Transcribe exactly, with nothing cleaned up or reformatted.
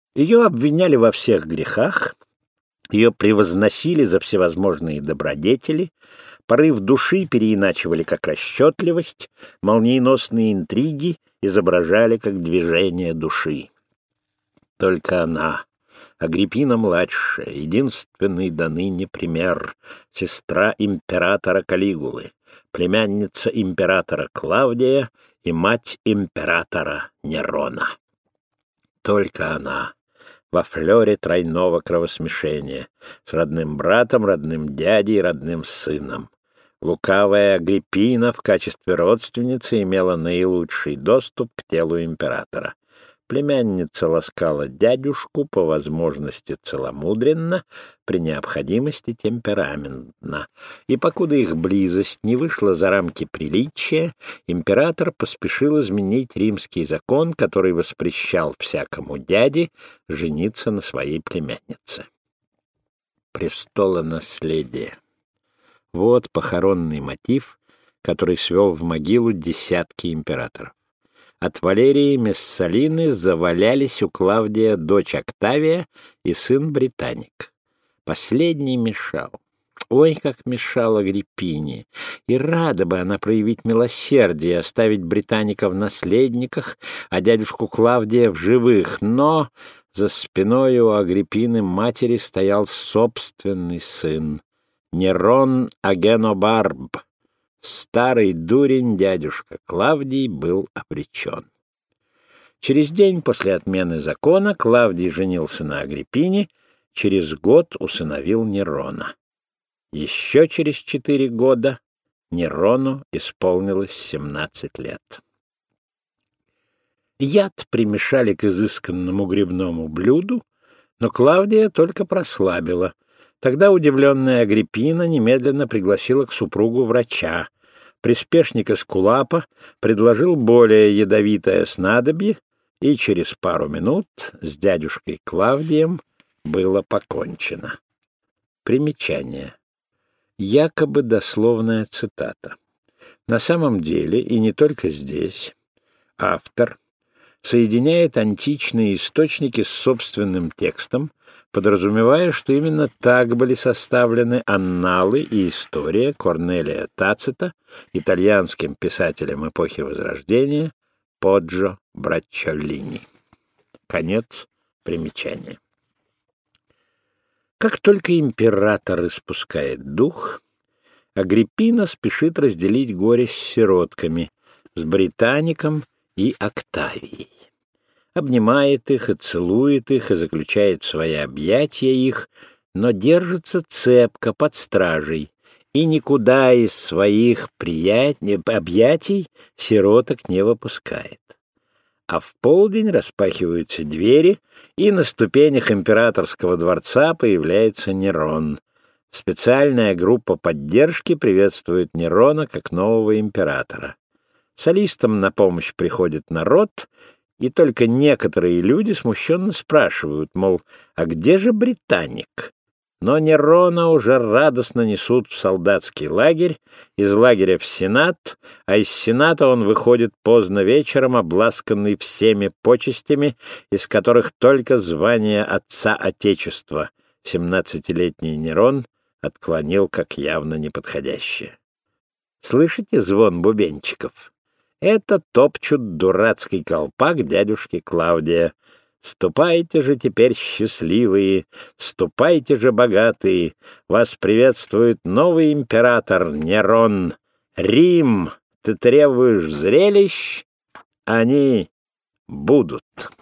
Ее обвиняли во всех грехах, ее превозносили за всевозможные добродетели, порыв души переиначивали как расчетливость, молниеносные интриги изображали как движение души. Только она, Агриппина-младшая, единственный до ныне пример, сестра императора Калигулы, племянница императора Клавдия и мать императора Нерона. Только она, во флёре тройного кровосмешения, с родным братом, родным дядей, родным сыном. Лукавая Агриппина в качестве родственницы имела наилучший доступ к телу императора. Племянница ласкала дядюшку по возможности целомудренно, при необходимости темпераментно. И покуда их близость не вышла за рамки приличия, император поспешил изменить римский закон, который воспрещал всякому дяде жениться на своей племяннице. Престолонаследие. Вот похоронный мотив, который свел в могилу десятки императоров. От Валерии Мессалины завалялись у Клавдия дочь Октавия и сын Британик. Последний мешал. Ой, как мешал Агриппине! И рада бы она проявить милосердие, оставить Британика в наследниках, а дядюшку Клавдия в живых, но за спиной у Агриппины матери стоял собственный сын, Нерон Агенобарб. Старый дурень дядюшка Клавдий был обречен. Через день после отмены закона Клавдий женился на Агриппине, через год усыновил Нерона. Еще через четыре года Нерону исполнилось семнадцать лет. Яд примешали к изысканному грибному блюду, но Клавдия только прослабила. Тогда удивленная Агриппина немедленно пригласила к супругу врача. Приспешник Эскулапа предложил более ядовитое снадобье, и через пару минут с дядюшкой Клавдием было покончено. Примечание. Якобы дословная цитата. На самом деле, и не только здесь, автор соединяет античные источники с собственным текстом, подразумевая, что именно так были составлены анналы и история Корнелия Тацита итальянским писателем эпохи Возрождения Поджо Браччолини. Конец примечания. Как только император испускает дух, Агриппина спешит разделить горе с сиротками, с Британиком и Октавией. Обнимает их и целует их, и заключает в свои объятия их, но держится цепко под стражей, и никуда из своих прият... объятий сироток не выпускает. А в полдень распахиваются двери, и на ступенях императорского дворца появляется Нерон. Специальная группа поддержки приветствует Нерона как нового императора. Солистам на помощь приходит народ, и только некоторые люди смущенно спрашивают, мол, а где же Британик? Но Нерона уже радостно несут в солдатский лагерь, из лагеря в Сенат, а из Сената он выходит поздно вечером, обласканный всеми почестями, из которых только звание отца Отечества семнадцатилетний Нерон отклонил как явно неподходящее. Слышите звон бубенчиков? Это топчут дурацкий колпак дядюшки Клавдия. Ступайте же теперь, счастливые, ступайте же, богатые, вас приветствует новый император Нерон. Рим, ты требуешь зрелищ? Они будут.